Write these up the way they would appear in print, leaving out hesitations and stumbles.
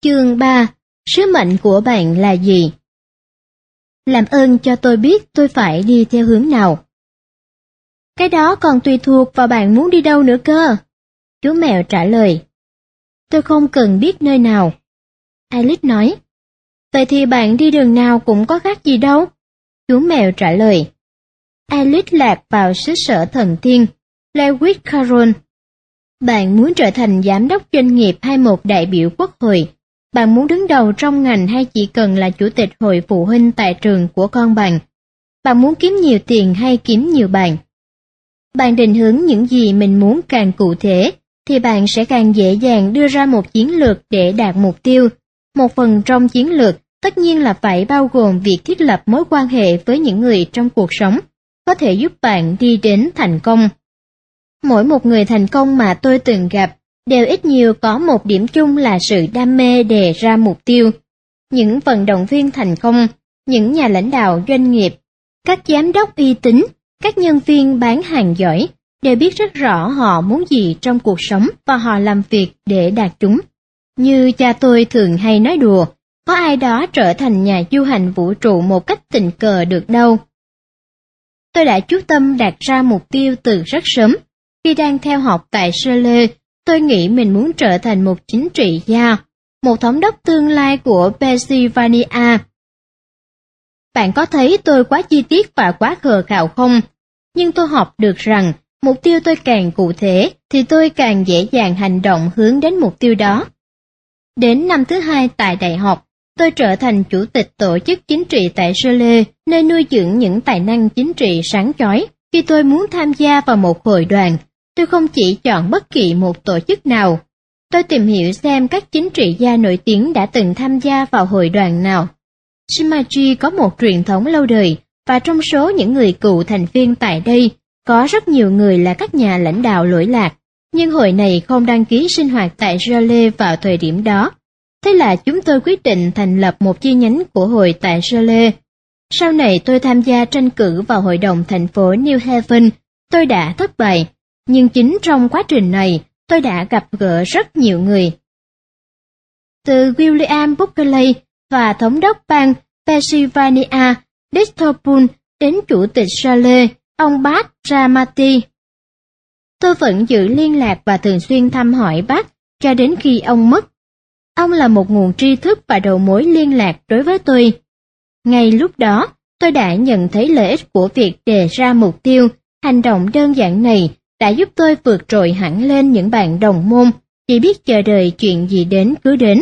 Chương 3. Sứ mệnh của bạn là gì? Làm ơn cho tôi biết tôi phải đi theo hướng nào. Cái đó còn tùy thuộc vào bạn muốn đi đâu nữa cơ. Chú mèo trả lời. Tôi không cần biết nơi nào. Alice nói. Vậy thì bạn đi đường nào cũng có khác gì đâu. Chú mèo trả lời. Alice lạc vào xứ sở thần tiên, Lewis Carroll. Bạn muốn trở thành giám đốc doanh nghiệp hay một đại biểu quốc hội? Bạn muốn đứng đầu trong ngành hay chỉ cần là chủ tịch hội phụ huynh tại trường của con bạn? Bạn muốn kiếm nhiều tiền hay kiếm nhiều bạn? Bạn định hướng những gì mình muốn càng cụ thể, thì bạn sẽ càng dễ dàng đưa ra một chiến lược để đạt mục tiêu. Một phần trong chiến lược tất nhiên là phải bao gồm việc thiết lập mối quan hệ với những người trong cuộc sống, có thể giúp bạn đi đến thành công. Mỗi một người thành công mà tôi từng gặp đều ít nhiều có một điểm chung là sự đam mê đề ra mục tiêu. Những vận động viên thành công, những nhà lãnh đạo doanh nghiệp, các giám đốc uy tín, các nhân viên bán hàng giỏi đều biết rất rõ họ muốn gì trong cuộc sống và họ làm việc để đạt chúng. Như cha tôi thường hay nói đùa, có ai đó trở thành nhà du hành vũ trụ một cách tình cờ được đâu. Tôi đã chú tâm đặt ra mục tiêu từ rất sớm. Khi đang theo học tại Shirley, tôi nghĩ mình muốn trở thành một chính trị gia, một thống đốc tương lai của Pennsylvania. Bạn có thấy tôi quá chi tiết và quá khờ khạo không? Nhưng tôi học được rằng, mục tiêu tôi càng cụ thể, thì tôi càng dễ dàng hành động hướng đến mục tiêu đó. Đến năm thứ 2 tại đại học, tôi trở thành chủ tịch tổ chức chính trị tại Shirley, nơi nuôi dưỡng những tài năng chính trị sáng chói. Khi tôi muốn tham gia vào một hội đoàn, tôi không chỉ chọn bất kỳ một tổ chức nào. Tôi tìm hiểu xem các chính trị gia nổi tiếng đã từng tham gia vào hội đoàn nào. Shimaji có một truyền thống lâu đời, và trong số những người cựu thành viên tại đây, có rất nhiều người là các nhà lãnh đạo lỗi lạc, nhưng hội này không đăng ký sinh hoạt tại Shirley vào thời điểm đó. Thế là chúng tôi quyết định thành lập một chi nhánh của hội tại Shirley. Sau này tôi tham gia tranh cử vào hội đồng thành phố New Haven, tôi đã thất bại, nhưng chính trong quá trình này, tôi đã gặp gỡ rất nhiều người. Từ William Buckley và thống đốc bang Pennsylvania, Dexter Poole đến chủ tịch Shirley, ông Pat Ramati. Tôi vẫn giữ liên lạc và thường xuyên thăm hỏi bác cho đến khi ông mất. Ông là một nguồn tri thức và đầu mối liên lạc đối với tôi. Ngay lúc đó, tôi đã nhận thấy lợi ích của việc đề ra mục tiêu, hành động đơn giản này đã giúp tôi vượt trội hẳn lên những bạn đồng môn, chỉ biết chờ đợi chuyện gì đến cứ đến.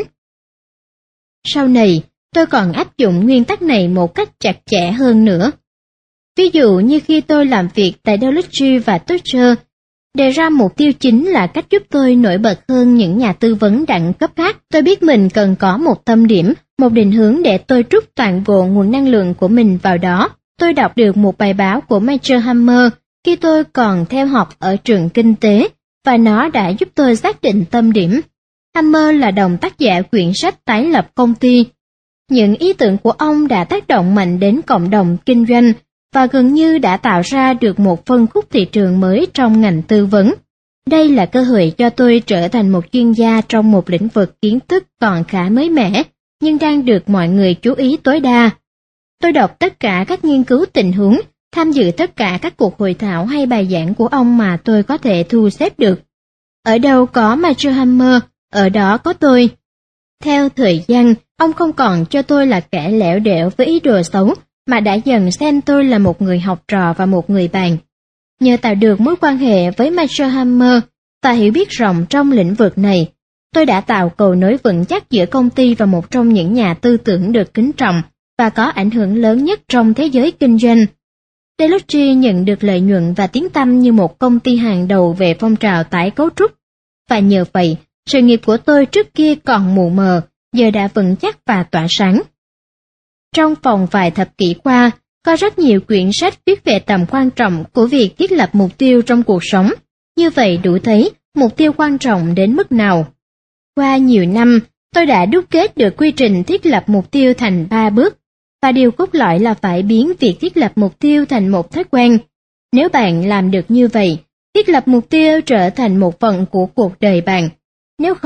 Sau này, tôi còn áp dụng nguyên tắc này một cách chặt chẽ hơn nữa. Ví dụ như khi tôi làm việc tại Dulles và Toucher, đề ra mục tiêu chính là cách giúp tôi nổi bật hơn những nhà tư vấn đẳng cấp khác. Tôi biết mình cần có một tâm điểm, một định hướng để tôi trút toàn bộ nguồn năng lượng của mình vào đó. Tôi đọc được một bài báo của Major Hammer khi tôi còn theo học ở trường kinh tế, và nó đã giúp tôi xác định tâm điểm. Hammer là đồng tác giả quyển sách tái lập công ty. Những ý tưởng của ông đã tác động mạnh đến cộng đồng kinh doanh và gần như đã tạo ra được một phân khúc thị trường mới trong ngành tư vấn. Đây là cơ hội cho tôi trở thành một chuyên gia trong một lĩnh vực kiến thức còn khá mới mẻ, nhưng đang được mọi người chú ý tối đa. Tôi đọc tất cả các nghiên cứu tình huống, tham dự tất cả các cuộc hội thảo hay bài giảng của ông mà tôi có thể thu xếp được. Ở đâu có Major Hammer, ở đó có tôi. Theo thời gian, ông không còn cho tôi là kẻ lẻo đẻo với ý đồ xấu, mà đã dần xem tôi là một người học trò và một người bạn. Nhờ tạo được mối quan hệ với Major Hammer và hiểu biết rộng trong lĩnh vực này, tôi đã tạo cầu nối vững chắc giữa công ty và một trong những nhà tư tưởng được kính trọng và có ảnh hưởng lớn nhất trong thế giới kinh doanh. Deloitte nhận được lợi nhuận và tiếng tăm như một công ty hàng đầu về phong trào tái cấu trúc, và nhờ vậy, sự nghiệp của tôi trước kia còn mù mờ, giờ đã vững chắc và tỏa sáng. Trong vòng vài thập kỷ qua, có rất nhiều quyển sách viết về tầm quan trọng của việc thiết lập mục tiêu trong cuộc sống. Như vậy đủ thấy mục tiêu quan trọng đến mức nào. Qua nhiều năm, tôi đã đúc kết được quy trình thiết lập mục tiêu thành 3 bước, và điều cốt lõi là phải biến việc thiết lập mục tiêu thành một thói quen. Nếu bạn làm được như vậy, thiết lập mục tiêu trở thành một phần của cuộc đời bạn. Nếu không,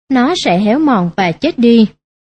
nó sẽ héo mòn và chết đi.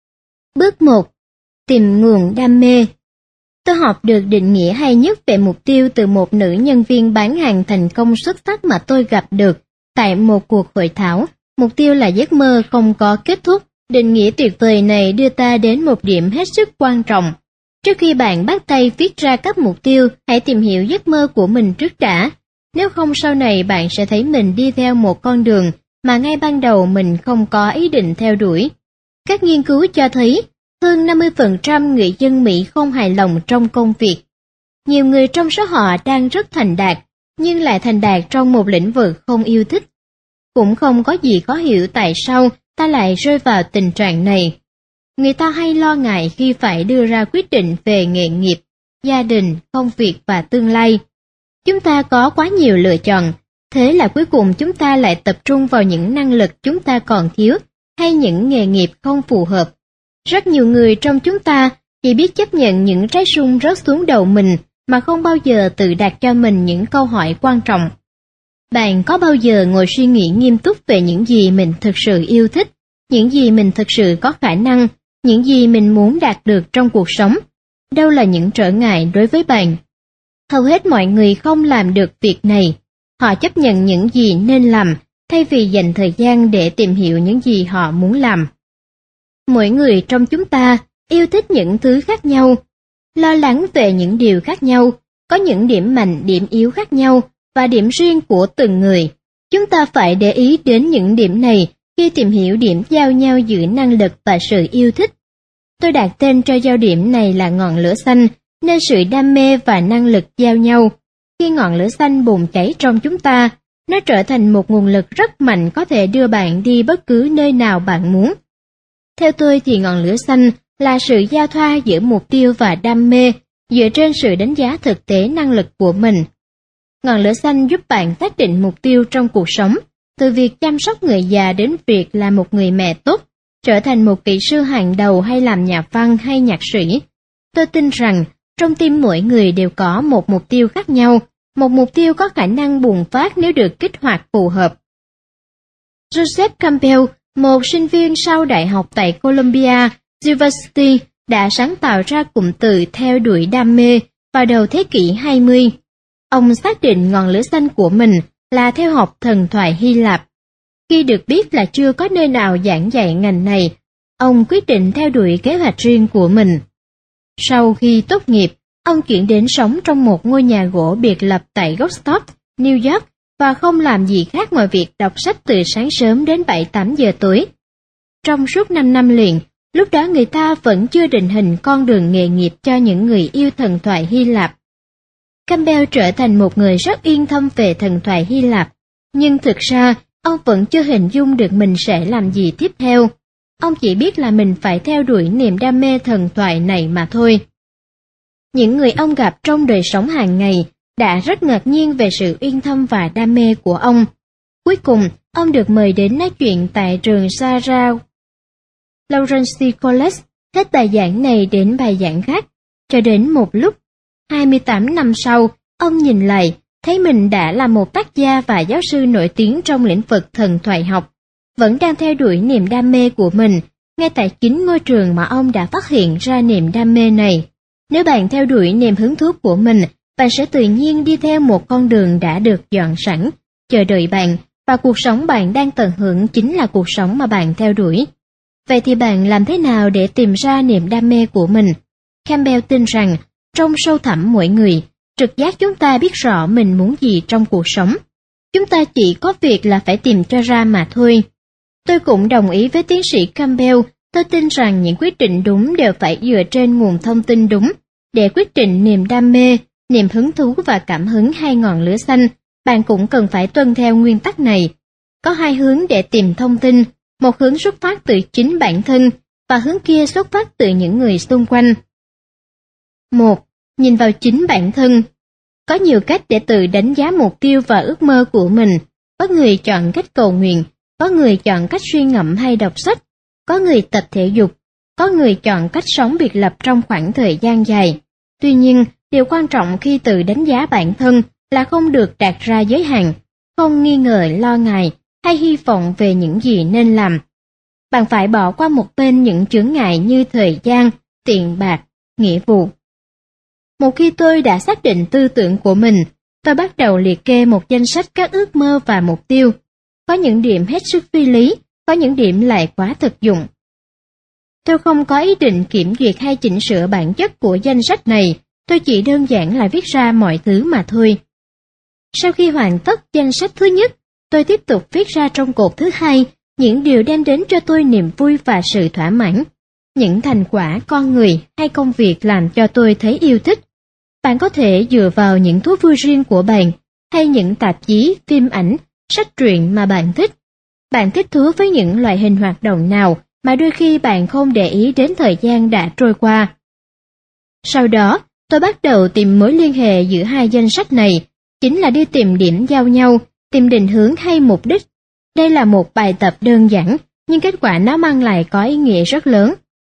Bước 1. Tìm nguồn đam mê. Tôi học được định nghĩa hay nhất về mục tiêu từ một nữ nhân viên bán hàng thành công xuất sắc mà tôi gặp được tại một cuộc hội thảo. Mục tiêu là giấc mơ không có kết thúc. Định nghĩa tuyệt vời này đưa ta đến một điểm hết sức quan trọng. Trước khi bạn bắt tay viết ra các mục tiêu, hãy tìm hiểu giấc mơ của mình trước đã. Nếu không sau này bạn sẽ thấy mình đi theo một con đường mà ngay ban đầu mình không có ý định theo đuổi. Các nghiên cứu cho thấy, hơn 50% người dân Mỹ không hài lòng trong công việc. Nhiều người trong số họ đang rất thành đạt, nhưng lại thành đạt trong một lĩnh vực không yêu thích. Cũng không có gì khó hiểu tại sao ta lại rơi vào tình trạng này. Người ta hay lo ngại khi phải đưa ra quyết định về nghề nghiệp, gia đình, công việc và tương lai. Chúng ta có quá nhiều lựa chọn, thế là cuối cùng chúng ta lại tập trung vào những năng lực chúng ta còn thiếu hay những nghề nghiệp không phù hợp. Rất nhiều người trong chúng ta chỉ biết chấp nhận những trái sung rớt xuống đầu mình mà không bao giờ tự đặt cho mình những câu hỏi quan trọng. Bạn có bao giờ ngồi suy nghĩ nghiêm túc về những gì mình thực sự yêu thích, những gì mình thực sự có khả năng, những gì mình muốn đạt được trong cuộc sống? Đâu là những trở ngại đối với bạn? Hầu hết mọi người không làm được việc này. Họ chấp nhận những gì nên làm, thay vì dành thời gian để tìm hiểu những gì họ muốn làm. Mỗi người trong chúng ta yêu thích những thứ khác nhau, lo lắng về những điều khác nhau, có những điểm mạnh, điểm yếu khác nhau và điểm riêng của từng người. Chúng ta phải để ý đến những điểm này khi tìm hiểu điểm giao nhau giữa năng lực và sự yêu thích. Tôi đặt tên cho giao điểm này là ngọn lửa xanh, nên sự đam mê và năng lực giao nhau. Khi ngọn lửa xanh bùng cháy trong chúng ta, nó trở thành một nguồn lực rất mạnh có thể đưa bạn đi bất cứ nơi nào bạn muốn. Theo tôi thì ngọn lửa xanh là sự giao thoa giữa mục tiêu và đam mê, dựa trên sự đánh giá thực tế năng lực của mình. Ngọn lửa xanh giúp bạn xác định mục tiêu trong cuộc sống, từ việc chăm sóc người già đến việc là một người mẹ tốt, trở thành một kỹ sư hàng đầu hay làm nhà văn hay nhạc sĩ. Tôi tin rằng trong tim mỗi người đều có một mục tiêu khác nhau, một mục tiêu có khả năng bùng phát nếu được kích hoạt phù hợp. Joseph Campbell, một sinh viên sau đại học tại Columbia University, đã sáng tạo ra cụm từ theo đuổi đam mê vào đầu thế kỷ 20. Ông xác định ngọn lửa xanh của mình là theo học thần thoại Hy Lạp. Khi được biết là chưa có nơi nào giảng dạy ngành này, ông quyết định theo đuổi kế hoạch riêng của mình. Sau khi tốt nghiệp, ông chuyển đến sống trong một ngôi nhà gỗ biệt lập tại Woodstock, New York, và không làm gì khác ngoài việc đọc sách từ sáng sớm đến 7-8 giờ tối. Trong suốt 5 năm liền, lúc đó người ta vẫn chưa định hình con đường nghề nghiệp cho những người yêu thần thoại Hy Lạp. Campbell trở thành một người rất yên tâm về thần thoại Hy Lạp, nhưng thực ra ông vẫn chưa hình dung được mình sẽ làm gì tiếp theo. Ông chỉ biết là mình phải theo đuổi niềm đam mê thần thoại này mà thôi. Những người ông gặp trong đời sống hàng ngày đã rất ngạc nhiên về sự yên tâm và đam mê của ông. Cuối cùng, ông được mời đến nói chuyện tại trường Sarah Lawrence College, hết bài giảng này đến bài giảng khác, cho đến một lúc. 28 năm sau, ông nhìn lại, thấy mình đã là một tác gia và giáo sư nổi tiếng trong lĩnh vực thần thoại học, vẫn đang theo đuổi niềm đam mê của mình, ngay tại chính ngôi trường mà ông đã phát hiện ra niềm đam mê này. Nếu bạn theo đuổi niềm hứng thú của mình, bạn sẽ tự nhiên đi theo một con đường đã được dọn sẵn, chờ đợi bạn, và cuộc sống bạn đang tận hưởng chính là cuộc sống mà bạn theo đuổi. Vậy thì bạn làm thế nào để tìm ra niềm đam mê của mình? Campbell tin rằng, trong sâu thẳm mỗi người, trực giác chúng ta biết rõ mình muốn gì trong cuộc sống. Chúng ta chỉ có việc là phải tìm cho ra mà thôi. Tôi cũng đồng ý với tiến sĩ Campbell, tôi tin rằng những quyết định đúng đều phải dựa trên nguồn thông tin đúng. Để quyết định niềm đam mê, niềm hứng thú và cảm hứng hay ngọn lửa xanh, bạn cũng cần phải tuân theo nguyên tắc này. Có hai hướng để tìm thông tin, một hướng xuất phát từ chính bản thân, và hướng kia xuất phát từ những người xung quanh. 1. Nhìn vào chính bản thân. Có nhiều cách để tự đánh giá mục tiêu và ước mơ của mình. Có người chọn cách cầu nguyện, có người chọn cách suy ngẫm hay đọc sách, có người tập thể dục, có người chọn cách sống biệt lập trong khoảng thời gian dài. Tuy nhiên, điều quan trọng khi tự đánh giá bản thân là không được đặt ra giới hạn, không nghi ngờ, lo ngại hay hy vọng về những gì nên làm. Bạn phải bỏ qua một bên những chướng ngại như thời gian, tiền bạc, nghĩa vụ. Một khi tôi đã xác định tư tưởng của mình, tôi bắt đầu liệt kê một danh sách các ước mơ và mục tiêu. Có những điểm hết sức phi lý, có những điểm lại quá thực dụng. Tôi không có ý định kiểm duyệt hay chỉnh sửa bản chất của danh sách này, tôi chỉ đơn giản là viết ra mọi thứ mà thôi. Sau khi hoàn tất danh sách thứ nhất, tôi tiếp tục viết ra trong cột thứ hai những điều đem đến cho tôi niềm vui và sự thỏa mãn, những thành quả con người hay công việc làm cho tôi thấy yêu thích. Bạn có thể dựa vào những thú vui riêng của bạn, hay những tạp chí, phim ảnh, sách truyện mà bạn thích. Bạn thích thú với những loại hình hoạt động nào mà đôi khi bạn không để ý đến thời gian đã trôi qua. Sau đó, tôi bắt đầu tìm mối liên hệ giữa hai danh sách này, chính là đi tìm điểm giao nhau, tìm định hướng hay mục đích. Đây là một bài tập đơn giản, nhưng kết quả nó mang lại có ý nghĩa rất lớn.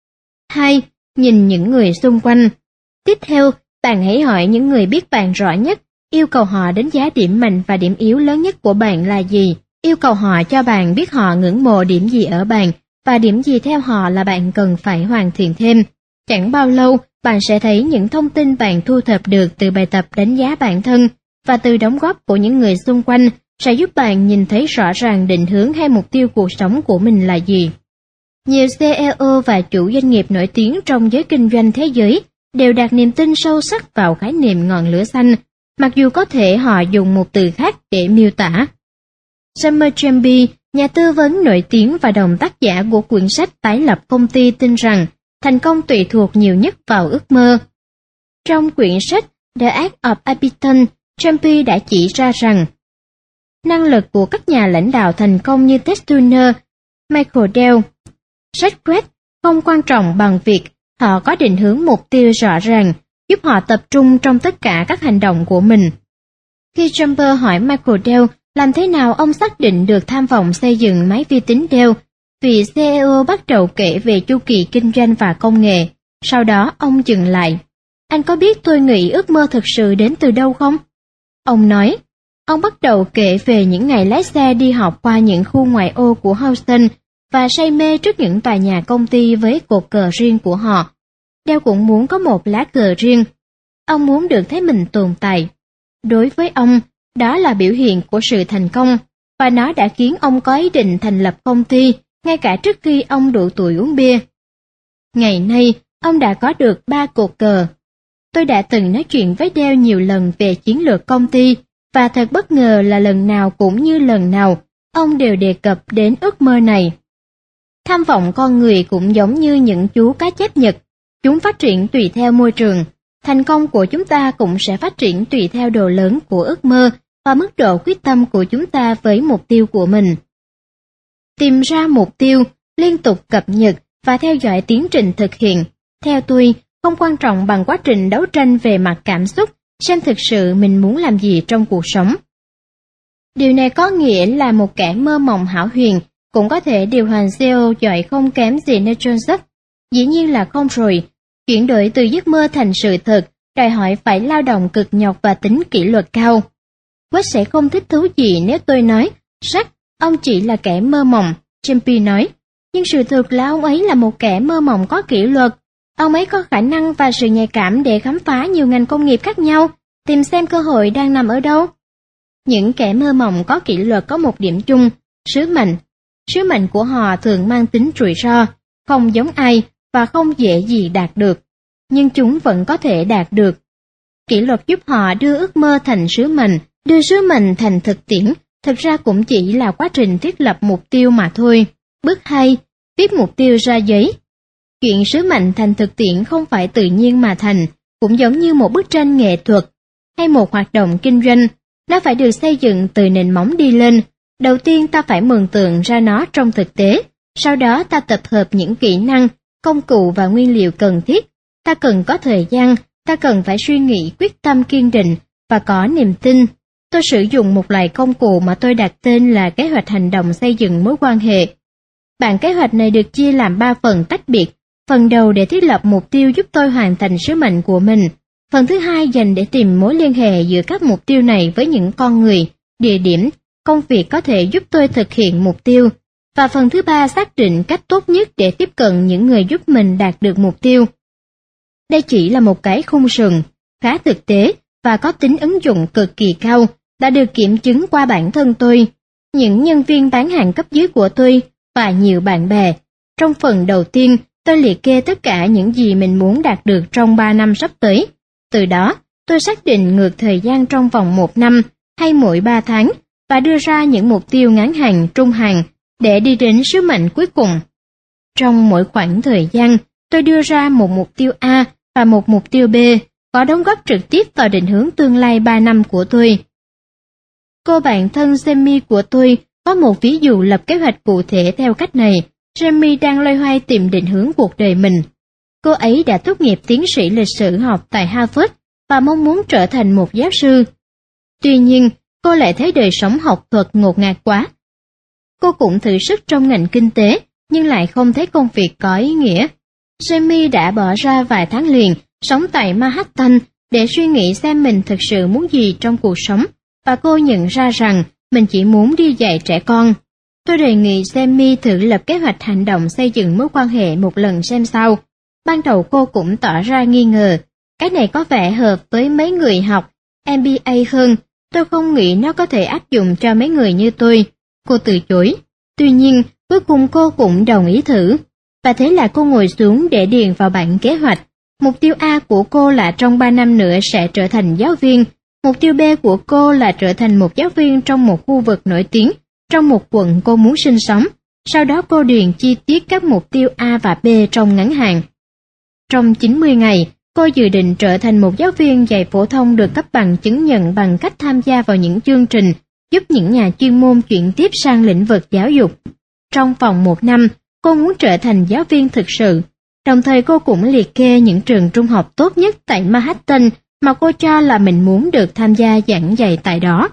2. Nhìn những người xung quanh. Tiếp theo, bạn hãy hỏi những người biết bạn rõ nhất, yêu cầu họ đánh giá điểm mạnh và điểm yếu lớn nhất của bạn là gì, yêu cầu họ cho bạn biết họ ngưỡng mộ điểm gì ở bạn, và điểm gì theo họ là bạn cần phải hoàn thiện thêm. Chẳng bao lâu, bạn sẽ thấy những thông tin bạn thu thập được từ bài tập đánh giá bản thân, và từ đóng góp của những người xung quanh sẽ giúp bạn nhìn thấy rõ ràng định hướng hay mục tiêu cuộc sống của mình là gì. Nhiều CEO và chủ doanh nghiệp nổi tiếng trong giới kinh doanh thế giới đều đặt niềm tin sâu sắc vào khái niệm ngọn lửa xanh, mặc dù có thể họ dùng một từ khác để miêu tả. Summer Chamby, nhà tư vấn nổi tiếng và đồng tác giả của quyển sách Tái lập công ty tin rằng thành công tùy thuộc nhiều nhất vào ước mơ. Trong quyển sách The Art of Ambition, Chamby đã chỉ ra rằng năng lực của các nhà lãnh đạo thành công như Ted Turner, Michael Dell, Jack Welch không quan trọng bằng việc họ có định hướng mục tiêu rõ ràng, giúp họ tập trung trong tất cả các hành động của mình. Khi Chamber hỏi Michael Dell làm thế nào ông xác định được tham vọng xây dựng máy vi tính Dell, vị CEO bắt đầu kể về chu kỳ kinh doanh và công nghệ. Sau đó ông dừng lại. Anh có biết tôi nghĩ ước mơ thực sự đến từ đâu không? Ông nói. Ông bắt đầu kể về những ngày lái xe đi học qua những khu ngoại ô của Houston và say mê trước những tòa nhà công ty với cột cờ riêng của họ. Dell cũng muốn có một lá cờ riêng. Ông muốn được thấy mình tồn tại. Đối với ông, đó là biểu hiện của sự thành công, và nó đã khiến ông có ý định thành lập công ty ngay cả trước khi ông đủ tuổi uống bia. Ngày nay, ông đã có được 3 cột cờ. Tôi đã từng nói chuyện với Dell nhiều lần về chiến lược công ty, và thật bất ngờ là lần nào cũng như lần nào, ông đều đề cập đến ước mơ này. Tham vọng con người cũng giống như những chú cá chép Nhật, chúng phát triển tùy theo môi trường. Thành công của chúng ta cũng sẽ phát triển tùy theo độ lớn của ước mơ và mức độ quyết tâm của chúng ta với mục tiêu của mình. Tìm ra mục tiêu, liên tục cập nhật và theo dõi tiến trình thực hiện, theo tôi, không quan trọng bằng quá trình đấu tranh về mặt cảm xúc, xem thực sự mình muốn làm gì trong cuộc sống. Điều này có nghĩa là một kẻ mơ mộng hão huyền cũng có thể điều hành CEO giỏi không kém gì Neil Joseph. Dĩ nhiên là không rồi. Chuyển đổi từ giấc mơ thành sự thật, đòi hỏi phải lao động cực nhọc và tính kỷ luật cao. Quách sẽ không thích thú gì nếu tôi nói, Jack, ông chỉ là kẻ mơ mộng, Champi nói. Nhưng sự thực là ông ấy là một kẻ mơ mộng có kỷ luật. Ông ấy có khả năng và sự nhạy cảm để khám phá nhiều ngành công nghiệp khác nhau, tìm xem cơ hội đang nằm ở đâu. Những kẻ mơ mộng có kỷ luật có một điểm chung, sứ mệnh. Sứ mệnh của họ thường mang tính rủi ro, không giống ai và không dễ gì đạt được. Nhưng chúng vẫn có thể đạt được. Kỷ luật giúp họ đưa ước mơ thành sứ mệnh, đưa sứ mệnh thành thực tiễn, thực ra cũng chỉ là quá trình thiết lập mục tiêu mà thôi. Bước 2. Viết mục tiêu ra giấy. Chuyện sứ mệnh thành thực tiễn không phải tự nhiên mà thành, cũng giống như một bức tranh nghệ thuật hay một hoạt động kinh doanh, nó phải được xây dựng từ nền móng đi lên. Đầu tiên ta phải mường tượng ra nó trong thực tế, sau đó ta tập hợp những kỹ năng, công cụ và nguyên liệu cần thiết. Ta cần có thời gian, ta cần phải suy nghĩ quyết tâm kiên định và có niềm tin. Tôi sử dụng một loại công cụ mà tôi đặt tên là kế hoạch hành động xây dựng mối quan hệ. Bản kế hoạch này được chia làm 3 phần tách biệt. Phần đầu để thiết lập mục tiêu giúp tôi hoàn thành sứ mệnh của mình. Phần thứ hai dành để tìm mối liên hệ giữa các mục tiêu này với những con người, địa điểm, công việc có thể giúp tôi thực hiện mục tiêu. và phần thứ ba xác định cách tốt nhất để tiếp cận những người giúp mình đạt được mục tiêu. Đây chỉ là một cái khung sườn khá thực tế và có tính ứng dụng cực kỳ cao, đã được kiểm chứng qua bản thân tôi, những nhân viên bán hàng cấp dưới của tôi và nhiều bạn bè. Trong phần đầu tiên, tôi liệt kê tất cả những gì mình muốn đạt được trong 3 năm sắp tới. Từ đó, tôi xác định ngược thời gian trong vòng 1 năm hay mỗi 3 tháng và đưa ra những mục tiêu ngắn hạn, trung hạn để đi đến sứ mệnh cuối cùng. Trong mỗi khoảng thời gian, tôi đưa ra một mục tiêu A và một mục tiêu B, có đóng góp trực tiếp vào định hướng tương lai 3 năm của tôi. Cô bạn thân Jamie của tôi có một ví dụ lập kế hoạch cụ thể theo cách này. Jamie đang loay hoay tìm định hướng cuộc đời mình. Cô ấy đã tốt nghiệp tiến sĩ lịch sử học tại Harvard và mong muốn trở thành một giáo sư. Tuy nhiên, cô lại thấy đời sống học thuật ngột ngạt quá. Cô cũng thử sức trong ngành kinh tế, nhưng lại không thấy công việc có ý nghĩa. Jamie đã bỏ ra vài tháng liền sống tại Manhattan để suy nghĩ xem mình thực sự muốn gì trong cuộc sống, và cô nhận ra rằng mình chỉ muốn đi dạy trẻ con. Tôi đề nghị Jamie thử lập kế hoạch hành động xây dựng mối quan hệ một lần xem sao. Ban đầu cô cũng tỏ ra nghi ngờ. Cái này có vẻ hợp với mấy người học MBA hơn. Tôi không nghĩ nó có thể áp dụng cho mấy người như tôi. Cô từ chối. Tuy nhiên, cuối cùng cô cũng đồng ý thử. Và thế là cô ngồi xuống để điền vào bản kế hoạch. Mục tiêu A của cô là trong 3 năm nữa sẽ trở thành giáo viên. Mục tiêu B của cô là trở thành một giáo viên trong một khu vực nổi tiếng, trong một quận cô muốn sinh sống. Sau đó cô điền chi tiết các mục tiêu A và B trong ngắn hạn. Trong 90 ngày, cô dự định trở thành một giáo viên dạy phổ thông được cấp bằng chứng nhận bằng cách tham gia vào những chương trình giúp những nhà chuyên môn chuyển tiếp sang lĩnh vực giáo dục. Trong vòng 1 năm, cô muốn trở thành giáo viên thực sự. Đồng thời cô cũng liệt kê những trường trung học tốt nhất tại Manhattan mà cô cho là mình muốn được tham gia giảng dạy tại đó.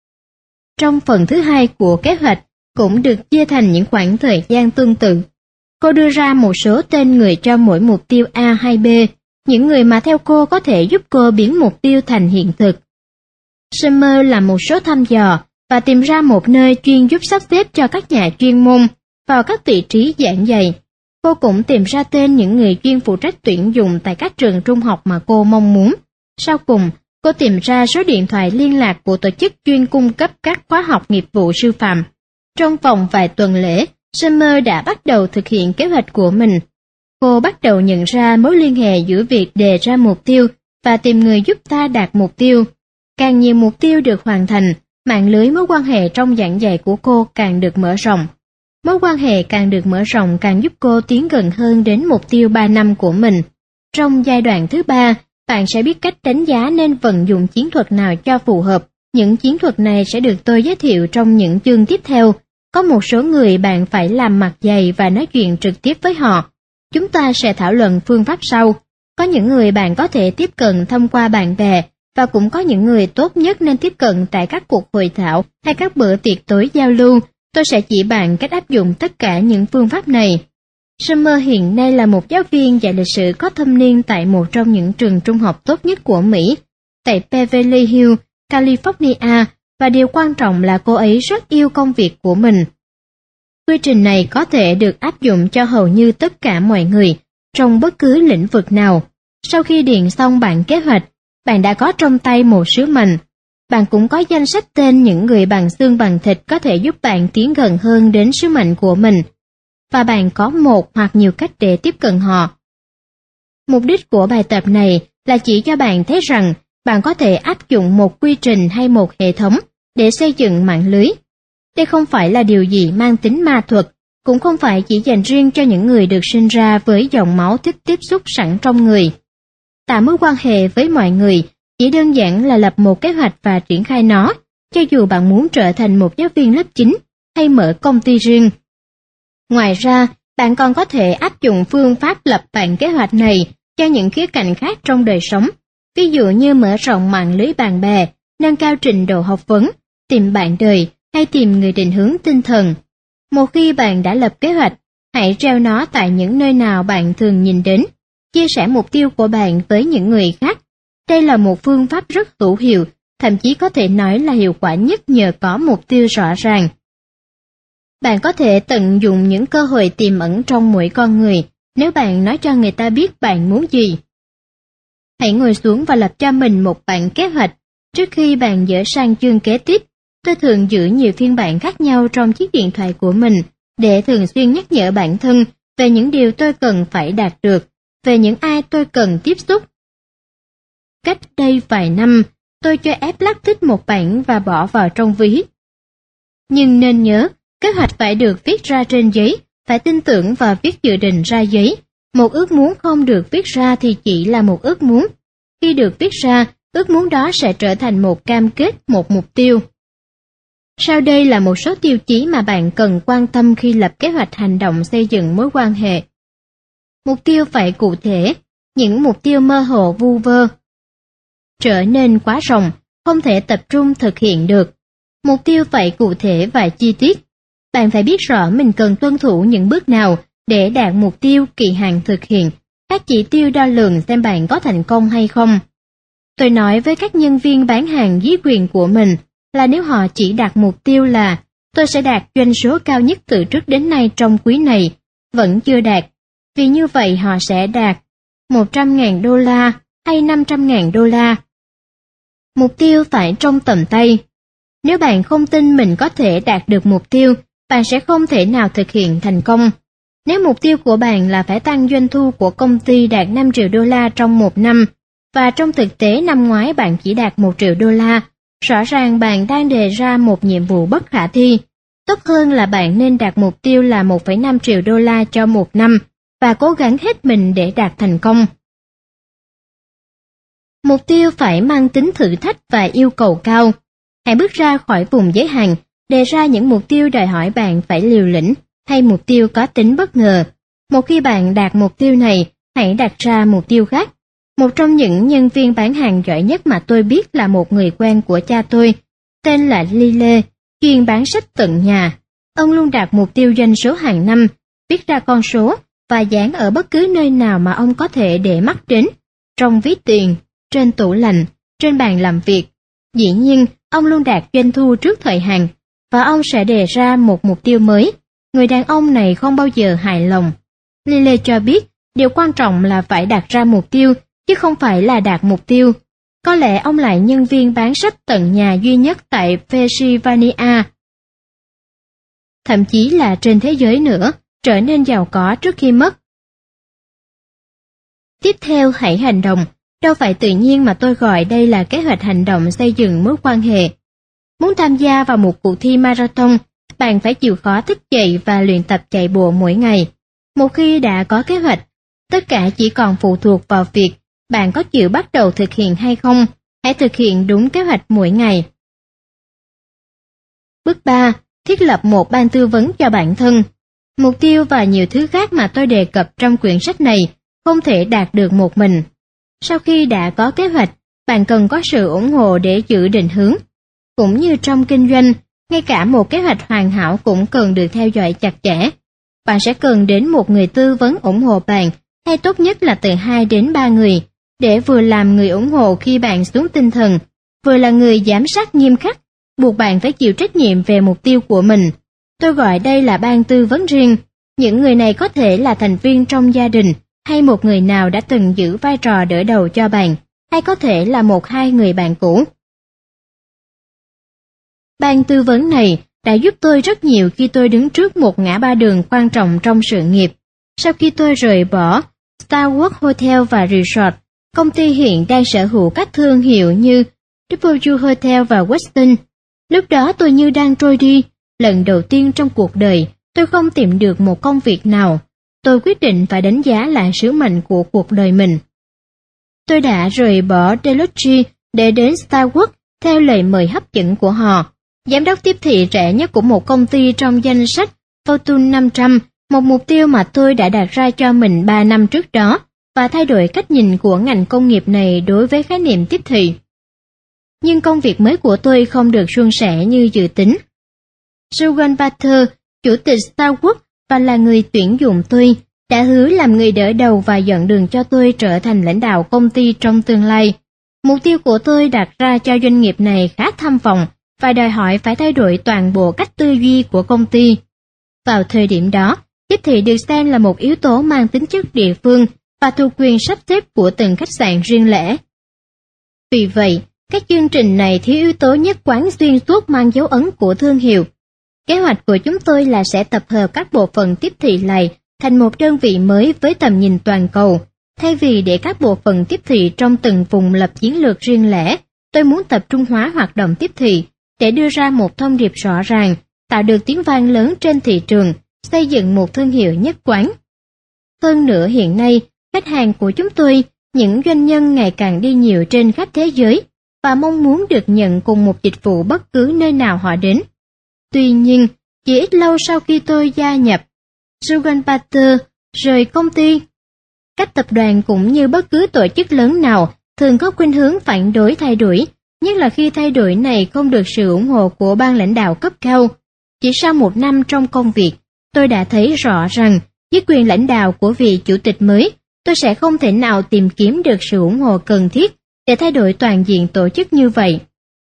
Trong phần thứ hai của kế hoạch cũng được chia thành những khoảng thời gian tương tự. Cô đưa ra một số tên người cho mỗi mục tiêu A hay B, những người mà theo cô có thể giúp cô biến mục tiêu thành hiện thực. Summer làm một số thăm dò và tìm ra một nơi chuyên giúp sắp xếp cho các nhà chuyên môn vào các vị trí giảng dạy. Cô cũng tìm ra tên những người chuyên phụ trách tuyển dụng tại các trường trung học mà cô mong muốn. Sau cùng, cô tìm ra số điện thoại liên lạc của tổ chức chuyên cung cấp các khóa học nghiệp vụ sư phạm. Trong vòng vài tuần lễ, Summer đã bắt đầu thực hiện kế hoạch của mình. Cô bắt đầu nhận ra mối liên hệ giữa việc đề ra mục tiêu và tìm người giúp ta đạt mục tiêu. Càng nhiều mục tiêu được hoàn thành, mạng lưới mối quan hệ trong giảng dạy của cô càng được mở rộng. Mối quan hệ càng được mở rộng càng giúp cô tiến gần hơn đến mục tiêu 3 năm của mình. Trong giai đoạn thứ 3, bạn sẽ biết cách đánh giá nên vận dụng chiến thuật nào cho phù hợp. Những chiến thuật này sẽ được tôi giới thiệu trong những chương tiếp theo. Có một số người bạn phải làm mặt dày và nói chuyện trực tiếp với họ. Chúng ta sẽ thảo luận phương pháp sau. Có những người bạn có thể tiếp cận thông qua bạn bè, và cũng có những người tốt nhất nên tiếp cận tại các cuộc hội thảo hay các bữa tiệc tối giao lưu. Tôi sẽ chỉ bạn cách áp dụng tất cả những phương pháp này. Summer hiện nay là một giáo viên dạy lịch sử có thâm niên tại một trong những trường trung học tốt nhất của Mỹ, tại Beverly Hills, California, và điều quan trọng là cô ấy rất yêu công việc của mình. Quy trình này có thể được áp dụng cho hầu như tất cả mọi người, trong bất cứ lĩnh vực nào. Sau khi điền xong bản kế hoạch, bạn đã có trong tay một sứ mệnh. Bạn cũng có danh sách tên những người bằng xương bằng thịt có thể giúp bạn tiến gần hơn đến sứ mệnh của mình. Và bạn có một hoặc nhiều cách để tiếp cận họ. Mục đích của bài tập này là chỉ cho bạn thấy rằng bạn có thể áp dụng một quy trình hay một hệ thống để xây dựng mạng lưới. Đây không phải là điều gì mang tính ma thuật, cũng không phải chỉ dành riêng cho những người được sinh ra với dòng máu thích tiếp xúc sẵn trong người. Tạo mối quan hệ với mọi người chỉ đơn giản là lập một kế hoạch và triển khai nó, cho dù bạn muốn trở thành một giáo viên lớp 9 hay mở công ty riêng. Ngoài ra, bạn còn có thể áp dụng phương pháp lập bản kế hoạch này cho những khía cạnh khác trong đời sống, ví dụ như mở rộng mạng lưới bạn bè, nâng cao trình độ học vấn, tìm bạn đời hay tìm người định hướng tinh thần. Một khi bạn đã lập kế hoạch, hãy treo nó tại những nơi nào bạn thường nhìn đến, chia sẻ mục tiêu của bạn với những người khác. Đây là một phương pháp rất hữu hiệu, thậm chí có thể nói là hiệu quả nhất nhờ có mục tiêu rõ ràng. Bạn có thể tận dụng những cơ hội tiềm ẩn trong mỗi con người nếu bạn nói cho người ta biết bạn muốn gì. Hãy ngồi xuống và lập cho mình một bản kế hoạch. Trước khi bạn dở sang chương kế tiếp, tôi thường giữ nhiều phiên bản khác nhau trong chiếc điện thoại của mình để thường xuyên nhắc nhở bản thân về những điều tôi cần phải đạt được, về những ai tôi cần tiếp xúc. Cách đây vài năm, tôi cho ép lắc thích một bản và bỏ vào trong ví. Nhưng nên nhớ, kế hoạch phải được viết ra trên giấy, phải tin tưởng và viết dự định ra giấy. Một ước muốn không được viết ra thì chỉ là một ước muốn. Khi được viết ra, ước muốn đó sẽ trở thành một cam kết, một mục tiêu. Sau đây là một số tiêu chí mà bạn cần quan tâm khi lập kế hoạch hành động xây dựng mối quan hệ. Mục tiêu phải cụ thể, những mục tiêu mơ hồ vu vơ trở nên quá rộng, không thể tập trung thực hiện được. Mục tiêu phải cụ thể và chi tiết. Bạn phải biết rõ mình cần tuân thủ những bước nào để đạt mục tiêu, kỳ hạn thực hiện, các chỉ tiêu đo lường xem bạn có thành công hay không. Tôi nói với các nhân viên bán hàng dưới quyền của mình là nếu họ chỉ đặt mục tiêu là tôi sẽ đạt doanh số cao nhất từ trước đến nay trong quý này, vẫn chưa đạt, vì như vậy họ sẽ đạt $100.000 hay $500.000. Mục tiêu phải trong tầm tay. Nếu bạn không tin mình có thể đạt được mục tiêu, bạn sẽ không thể nào thực hiện thành công. Nếu mục tiêu của bạn là phải tăng doanh thu của công ty đạt $5 triệu trong một năm, và trong thực tế năm ngoái bạn chỉ đạt $1 triệu, rõ ràng bạn đang đề ra một nhiệm vụ bất khả thi. Tốt hơn là bạn nên đặt mục tiêu là $1,5 triệu cho một năm, và cố gắng hết mình để đạt thành công. Mục tiêu phải mang tính thử thách và yêu cầu cao. Hãy bước ra khỏi vùng giới hạn, đề ra những mục tiêu đòi hỏi bạn phải liều lĩnh, hay mục tiêu có tính bất ngờ. Một khi bạn đạt mục tiêu này, hãy đặt ra mục tiêu khác. Một trong những nhân viên bán hàng giỏi nhất mà tôi biết là một người quen của cha tôi, tên là Lile, chuyên bán sách tận nhà. Ông luôn đặt mục tiêu doanh số hàng năm, viết ra con số và dán ở bất cứ nơi nào mà ông có thể để mắt đến, trong ví tiền, trên tủ lạnh, trên bàn làm việc. Dĩ nhiên, ông luôn đạt doanh thu trước thời hạn, và ông sẽ đề ra một mục tiêu mới. Người đàn ông này không bao giờ hài lòng. Lile cho biết, điều quan trọng là phải đặt ra mục tiêu, chứ không phải là đạt mục tiêu. Có lẽ ông là nhân viên bán sách tận nhà duy nhất tại Pennsylvania, thậm chí là trên thế giới nữa, trở nên giàu có trước khi mất. Tiếp theo, hãy hành động. Đâu phải tự nhiên mà tôi gọi đây là kế hoạch hành động xây dựng mối quan hệ. Muốn tham gia vào một cuộc thi marathon, bạn phải chịu khó thức dậy và luyện tập chạy bộ mỗi ngày. Một khi đã có kế hoạch, tất cả chỉ còn phụ thuộc vào việc bạn có chịu bắt đầu thực hiện hay không. Hãy thực hiện đúng kế hoạch mỗi ngày. Bước 3. Thiết lập một ban tư vấn cho bản thân. Mục tiêu và nhiều thứ khác mà tôi đề cập trong quyển sách này không thể đạt được một mình. Sau khi đã có kế hoạch, bạn cần có sự ủng hộ để giữ định hướng. Cũng như trong kinh doanh, ngay cả một kế hoạch hoàn hảo cũng cần được theo dõi chặt chẽ. Bạn sẽ cần đến một người tư vấn ủng hộ bạn, hay tốt nhất là từ 2 đến 3 người, để vừa làm người ủng hộ khi bạn xuống tinh thần, vừa là người giám sát nghiêm khắc, buộc bạn phải chịu trách nhiệm về mục tiêu của mình. Tôi gọi đây là ban tư vấn riêng. Những người này có thể là thành viên trong gia đình, hay một người nào đã từng giữ vai trò đỡ đầu cho bạn, hay có thể là 1-2 người bạn cũ. Ban tư vấn này đã giúp tôi rất nhiều khi tôi đứng trước một ngã ba đường quan trọng trong sự nghiệp. Sau khi tôi rời bỏ Starwood Hotel và Resort, công ty hiện đang sở hữu các thương hiệu như W Hotel và Westin. Lúc đó tôi như đang trôi đi. Lần đầu tiên trong cuộc đời, tôi không tìm được một công việc nào. Tôi quyết định phải đánh giá lại sứ mệnh của cuộc đời mình. Tôi đã rời bỏ Deloitte để đến Starwood theo lời mời hấp dẫn của họ. Giám đốc tiếp thị rẻ nhất của một công ty trong danh sách Fortune 500, một mục tiêu mà tôi đã đặt ra cho mình 3 năm trước đó, và thay đổi cách nhìn của ngành công nghiệp này đối với khái niệm tiếp thị. Nhưng công việc mới của tôi không được suôn sẻ như dự tính. Sugan Batter, chủ tịch Starwood và là người tuyển dụng tôi, đã hứa làm người đỡ đầu và dẫn đường cho tôi trở thành lãnh đạo công ty trong tương lai. Mục tiêu của tôi đặt ra cho doanh nghiệp này khá tham vọng và đòi hỏi phải thay đổi toàn bộ cách tư duy của công ty. Vào thời điểm đó, tiếp thị được xem là một yếu tố mang tính chất địa phương và thuộc quyền sắp xếp của từng khách sạn riêng lẻ. Vì vậy, các chương trình này thiếu yếu tố nhất quán xuyên suốt mang dấu ấn của thương hiệu. Kế hoạch của chúng tôi là sẽ tập hợp các bộ phận tiếp thị này thành một đơn vị mới với tầm nhìn toàn cầu. Thay vì để các bộ phận tiếp thị trong từng vùng lập chiến lược riêng lẻ, tôi muốn tập trung hóa hoạt động tiếp thị để đưa ra một thông điệp rõ ràng, tạo được tiếng vang lớn trên thị trường, xây dựng một thương hiệu nhất quán. Hơn nữa hiện nay, khách hàng của chúng tôi, những doanh nhân ngày càng đi nhiều trên khắp thế giới và mong muốn được nhận cùng một dịch vụ bất cứ nơi nào họ đến. Tuy nhiên, chỉ ít lâu sau khi tôi gia nhập, Jugan Pater rời công ty. Các tập đoàn cũng như bất cứ tổ chức lớn nào thường có khuynh hướng phản đối thay đổi, nhất là khi thay đổi này không được sự ủng hộ của ban lãnh đạo cấp cao. Chỉ sau 1 năm trong công việc, tôi đã thấy rõ rằng với quyền lãnh đạo của vị chủ tịch mới, tôi sẽ không thể nào tìm kiếm được sự ủng hộ cần thiết để thay đổi toàn diện tổ chức như vậy.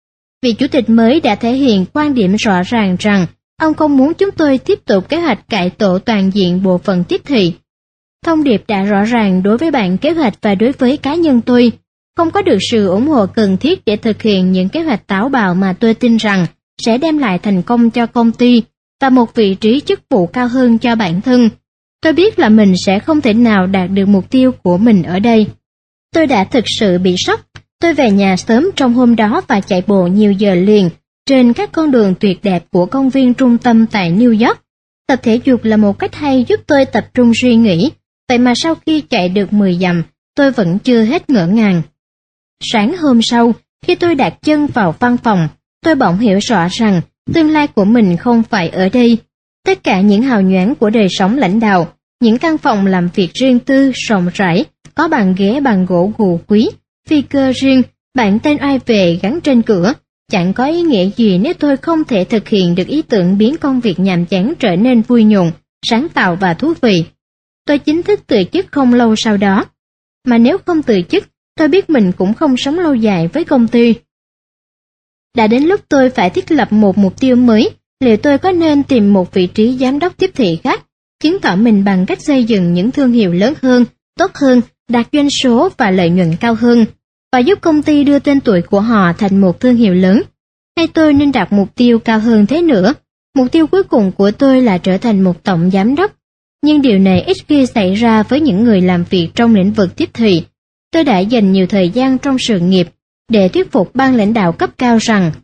Vị chủ tịch mới đã thể hiện quan điểm rõ ràng rằng ông không muốn chúng tôi tiếp tục kế hoạch cải tổ toàn diện bộ phận tiếp thị. Thông điệp đã rõ ràng đối với bạn kế hoạch và đối với cá nhân tôi, không có được sự ủng hộ cần thiết để thực hiện những kế hoạch táo bạo mà tôi tin rằng sẽ đem lại thành công cho công ty và một vị trí chức vụ cao hơn cho bản thân. Tôi biết là mình sẽ không thể nào đạt được mục tiêu của mình ở đây. Tôi đã thực sự bị sốc. Tôi về nhà sớm trong hôm đó và chạy bộ nhiều giờ liền trên các con đường tuyệt đẹp của công viên trung tâm tại New York. Tập thể dục là một cách hay giúp tôi tập trung suy nghĩ, vậy mà sau khi chạy được 10 dặm, tôi vẫn chưa hết ngỡ ngàng. Sáng hôm sau, khi tôi đặt chân vào văn phòng, tôi bỗng hiểu rõ rằng tương lai của mình không phải ở đây. Tất cả những hào nhoáng của đời sống lãnh đạo, những căn phòng làm việc riêng tư, rộng rãi, có bàn ghế bằng gỗ gù quý, phi cơ riêng, bảng tên oai vệ gắn trên cửa, chẳng có ý nghĩa gì nếu tôi không thể thực hiện được ý tưởng biến công việc nhàm chán trở nên vui nhộn, sáng tạo và thú vị. Tôi chính thức từ chức không lâu sau đó. Mà nếu không từ chức, tôi biết mình cũng không sống lâu dài với công ty. Đã đến lúc tôi phải thiết lập một mục tiêu mới, liệu tôi có nên tìm một vị trí giám đốc tiếp thị khác, chứng tỏ mình bằng cách xây dựng những thương hiệu lớn hơn, tốt hơn, đạt doanh số và lợi nhuận cao hơn, và giúp công ty đưa tên tuổi của họ thành một thương hiệu lớn. Hay tôi nên đặt mục tiêu cao hơn thế nữa? Mục tiêu cuối cùng của tôi là trở thành một tổng giám đốc. Nhưng điều này ít khi xảy ra với những người làm việc trong lĩnh vực tiếp thị. Tôi đã dành nhiều thời gian trong sự nghiệp để thuyết phục ban lãnh đạo cấp cao rằng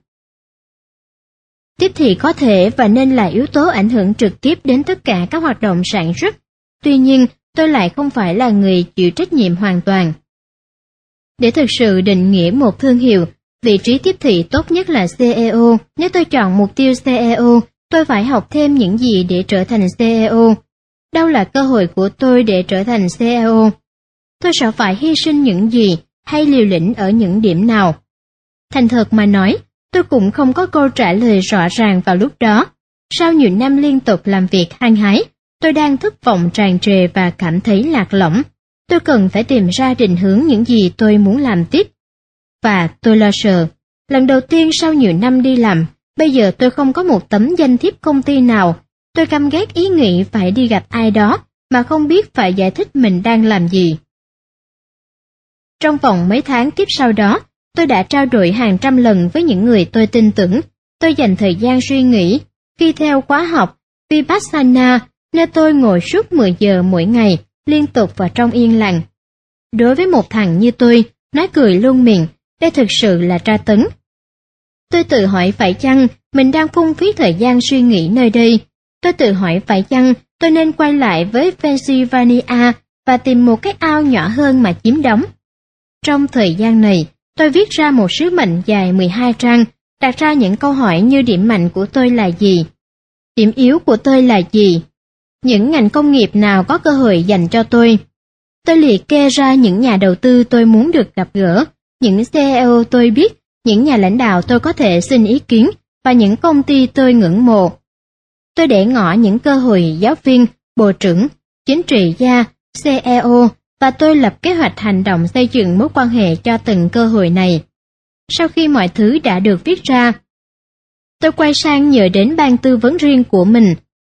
tiếp thị có thể và nên là yếu tố ảnh hưởng trực tiếp đến tất cả các hoạt động sản xuất. Tuy nhiên, tôi lại không phải là người chịu trách nhiệm hoàn toàn. Để thực sự định nghĩa một thương hiệu, vị trí tiếp thị tốt nhất là CEO. Nếu tôi chọn mục tiêu CEO, tôi phải học thêm những gì để trở thành CEO? Đâu là cơ hội của tôi để trở thành CEO? Tôi sẽ phải hy sinh những gì hay liều lĩnh ở những điểm nào? Thành thật mà nói, tôi cũng không có câu trả lời rõ ràng vào lúc đó. Sau nhiều năm liên tục làm việc hăng hái, tôi đang thất vọng tràn trề và cảm thấy lạc lõng. Tôi cần phải tìm ra định hướng những gì tôi muốn làm tiếp. Và tôi lo sợ. Lần đầu tiên sau nhiều năm đi làm, bây giờ tôi không có một tấm danh thiếp công ty nào. Tôi căm ghét ý nghĩ phải đi gặp ai đó mà không biết phải giải thích mình đang làm gì. Trong vòng mấy tháng tiếp sau đó, tôi đã trao đổi hàng trăm lần với những người tôi tin tưởng. Tôi dành thời gian suy nghĩ. Khi theo khóa học Vipassana, nơi tôi ngồi suốt 10 giờ mỗi ngày, liên tục và trong yên lặng. Đối với một thằng như tôi, nói cười luôn miệng, đây thực sự là tra tấn. Tôi tự hỏi phải chăng mình đang phung phí thời gian suy nghĩ nơi đây. Tôi tự hỏi phải chăng tôi nên quay lại với Pennsylvania và tìm một cái ao nhỏ hơn mà chiếm đóng. Trong thời gian này, tôi viết ra một sứ mệnh dài 12 trang, đặt ra những câu hỏi như điểm mạnh của tôi là gì, điểm yếu của tôi là gì, những ngành công nghiệp nào có cơ hội dành cho tôi. Tôi liệt kê ra những nhà đầu tư tôi muốn được gặp gỡ, những CEO tôi biết, những nhà lãnh đạo tôi có thể xin ý kiến và những công ty tôi ngưỡng mộ. Tôi để ngỏ những cơ hội giáo viên, bộ trưởng, chính trị gia, CEO và tôi lập kế hoạch hành động xây dựng mối quan hệ cho từng cơ hội này. Sau khi mọi thứ đã được viết ra, tôi quay sang nhờ đến ban tư vấn riêng của mình.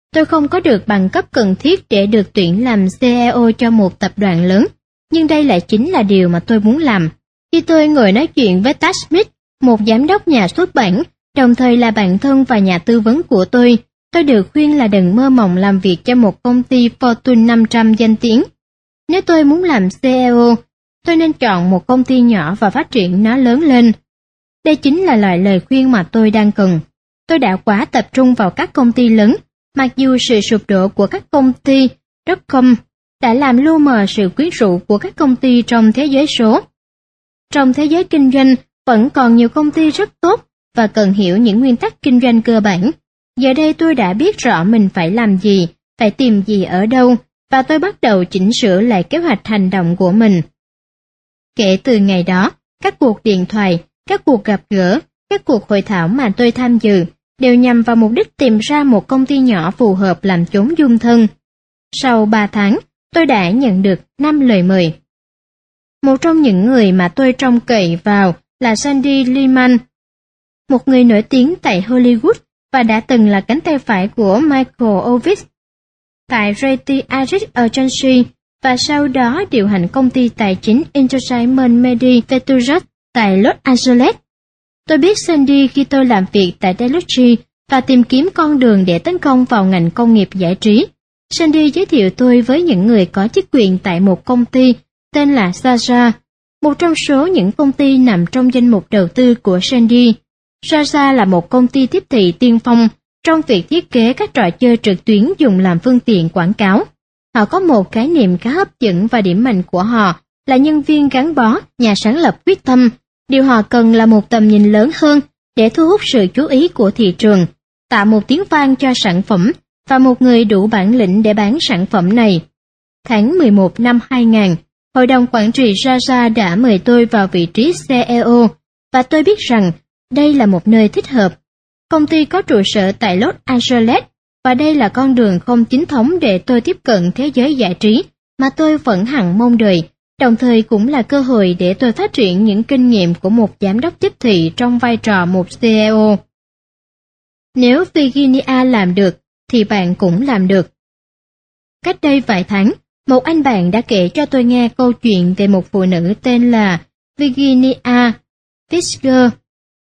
Tôi không có được bằng cấp cần thiết để được tuyển làm CEO cho một tập đoàn lớn, nhưng đây lại chính là điều mà tôi muốn làm. Khi tôi ngồi nói chuyện với Tad Smith, một giám đốc nhà xuất bản, đồng thời là bạn thân và nhà tư vấn của tôi được khuyên là đừng mơ mộng làm việc cho một công ty Fortune 500 danh tiếng. Nếu tôi muốn làm CEO, tôi nên chọn một công ty nhỏ và phát triển nó lớn lên. Đây chính là loại lời khuyên mà tôi đang cần. Tôi đã quá tập trung vào các công ty lớn, mặc dù sự sụp đổ của các công ty .com đã làm lu mờ sự quyến rũ của các công ty trong thế giới số. Trong thế giới kinh doanh, vẫn còn nhiều công ty rất tốt và cần hiểu những nguyên tắc kinh doanh cơ bản. Giờ đây tôi đã biết rõ mình phải làm gì, phải tìm gì ở đâu, và tôi bắt đầu chỉnh sửa lại kế hoạch hành động của mình. Kể từ ngày đó, các cuộc điện thoại, các cuộc gặp gỡ, các cuộc hội thảo mà tôi tham dự đều nhằm vào mục đích tìm ra một công ty nhỏ phù hợp làm chốn dung thân. Sau 3 tháng, tôi đã nhận được 5 lời mời. Một trong những người mà tôi trông cậy vào là Sandy Lehman, một người nổi tiếng tại Hollywood và đã từng là cánh tay phải của Michael Ovitz tại Raytheon Aris Agency và sau đó điều hành công ty tài chính Entertainment Media Ventures tại Los Angeles. Tôi biết Sandy khi tôi làm việc tại Deloitte và tìm kiếm con đường để tấn công vào ngành công nghiệp giải trí. Sandy giới thiệu tôi với những người có chức quyền tại một công ty tên là Zaza, một trong số những công ty nằm trong danh mục đầu tư của Sandy. Zaza là một công ty tiếp thị tiên phong trong việc thiết kế các trò chơi trực tuyến dùng làm phương tiện quảng cáo. Họ có một khái niệm khá hấp dẫn và điểm mạnh của họ là nhân viên gắn bó, nhà sáng lập quyết tâm. Điều họ cần là một tầm nhìn lớn hơn để thu hút sự chú ý của thị trường, tạo một tiếng vang cho sản phẩm và một người đủ bản lĩnh để bán sản phẩm này. Tháng 11 năm 2000, Hội đồng Quản trị Zaza đã mời tôi vào vị trí CEO và tôi biết rằng đây là một nơi thích hợp. Công ty có trụ sở tại Los Angeles và đây là con đường không chính thống để tôi tiếp cận thế giới giải trí mà tôi vẫn hằng mong đợi, đồng thời cũng là cơ hội để tôi phát triển những kinh nghiệm của một giám đốc tiếp thị trong vai trò một CEO. Nếu Virginia làm được, thì bạn cũng làm được. Cách đây vài tháng, một anh bạn đã kể cho tôi nghe câu chuyện về một phụ nữ tên là Virginia Fisker,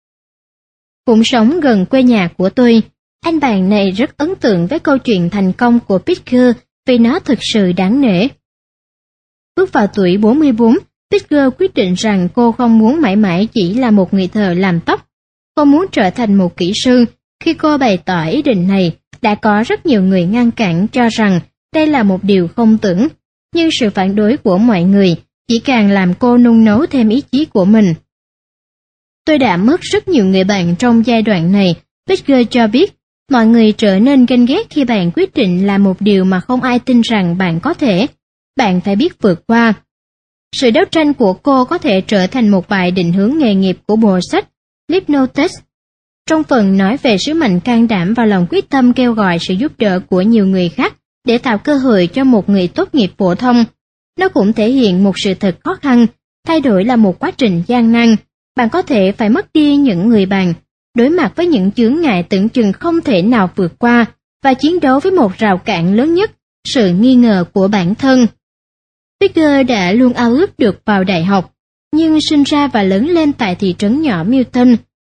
cũng sống gần quê nhà của tôi. Anh bạn này rất ấn tượng với câu chuyện thành công của Fisker vì nó thực sự đáng nể. Bước vào tuổi 44, Fisker quyết định rằng cô không muốn mãi mãi chỉ là một người thợ làm tóc. Cô muốn trở thành một kỹ sư. Khi cô bày tỏ ý định này, đã có rất nhiều người ngăn cản cho rằng đây là một điều không tưởng, nhưng sự phản đối của mọi người chỉ càng làm cô nung nấu thêm ý chí của mình. Tôi đã mất rất nhiều người bạn trong giai đoạn này. Fisker cho biết, mọi người trở nên ganh ghét khi bạn quyết định làm một điều mà không ai tin rằng bạn có thể. Bạn phải biết vượt qua. Sự đấu tranh của cô có thể trở thành một bài định hướng nghề nghiệp của bộ sách Hypnosis. Trong phần nói về sứ mệnh can đảm và lòng quyết tâm kêu gọi sự giúp đỡ của nhiều người khác để tạo cơ hội cho một người tốt nghiệp phổ thông. Nó cũng thể hiện một sự thật khó khăn, thay đổi là một quá trình gian nan. Bạn có thể phải mất đi những người bạn, đối mặt với những chướng ngại tưởng chừng không thể nào vượt qua và chiến đấu với một rào cản lớn nhất, sự nghi ngờ của bản thân. Fisker đã luôn ao ước được vào đại học, nhưng sinh ra và lớn lên tại thị trấn nhỏ Milton,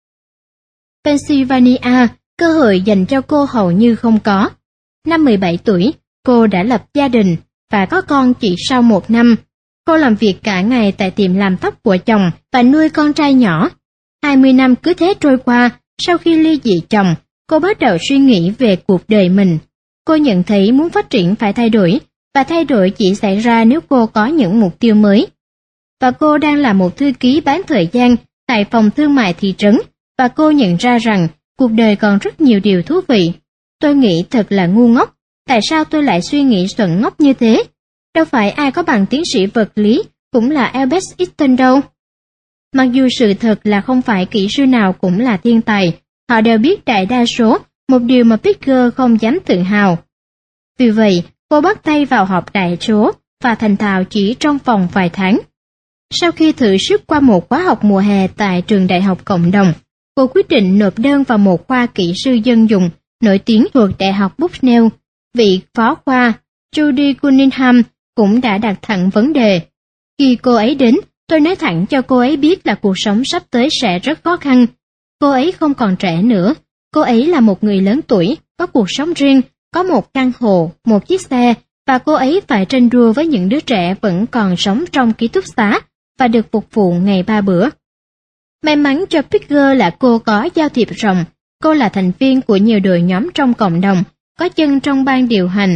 Pennsylvania, cơ hội dành cho cô hầu như không có. Năm 17 tuổi, cô đã lập gia đình và có con chỉ sau 1 năm. Cô làm việc cả ngày tại tiệm làm tóc của chồng và nuôi con trai nhỏ. 20 năm cứ thế trôi qua, sau khi ly dị chồng, cô bắt đầu suy nghĩ về cuộc đời mình. Cô nhận thấy muốn phát triển phải thay đổi, và thay đổi chỉ xảy ra nếu cô có những mục tiêu mới. Và cô đang là một thư ký bán thời gian tại phòng thương mại thị trấn, và cô nhận ra rằng cuộc đời còn rất nhiều điều thú vị. Tôi nghĩ thật là ngu ngốc, tại sao tôi lại suy nghĩ xuẩn ngốc như thế? Đâu phải ai có bằng tiến sĩ vật lý cũng là Albert Einstein đâu. Mặc dù sự thật là không phải kỹ sư nào cũng là thiên tài, họ đều biết đại đa số, một điều mà Fisker không dám tự hào. Vì vậy, cô bắt tay vào học đại số và thành thạo chỉ trong vòng vài tháng. Sau khi thử sức qua một khóa học mùa hè tại trường đại học cộng đồng, cô quyết định nộp đơn vào một khoa kỹ sư dân dụng nổi tiếng thuộc Đại học Bucknell vị phó khoa Judy Cunningham cũng đã đặt thẳng vấn đề. Khi cô ấy đến, tôi nói thẳng cho cô ấy biết là cuộc sống sắp tới sẽ rất khó khăn. Cô ấy không còn trẻ nữa, cô ấy là một người lớn tuổi, có cuộc sống riêng, có một căn hộ, một chiếc xe, và cô ấy phải tranh đua với những đứa trẻ vẫn còn sống trong ký túc xá và được phục vụ ngày 3 bữa. May mắn cho Pigger là cô có giao thiệp rộng, cô là thành viên của nhiều đội nhóm trong cộng đồng, có chân trong ban điều hành,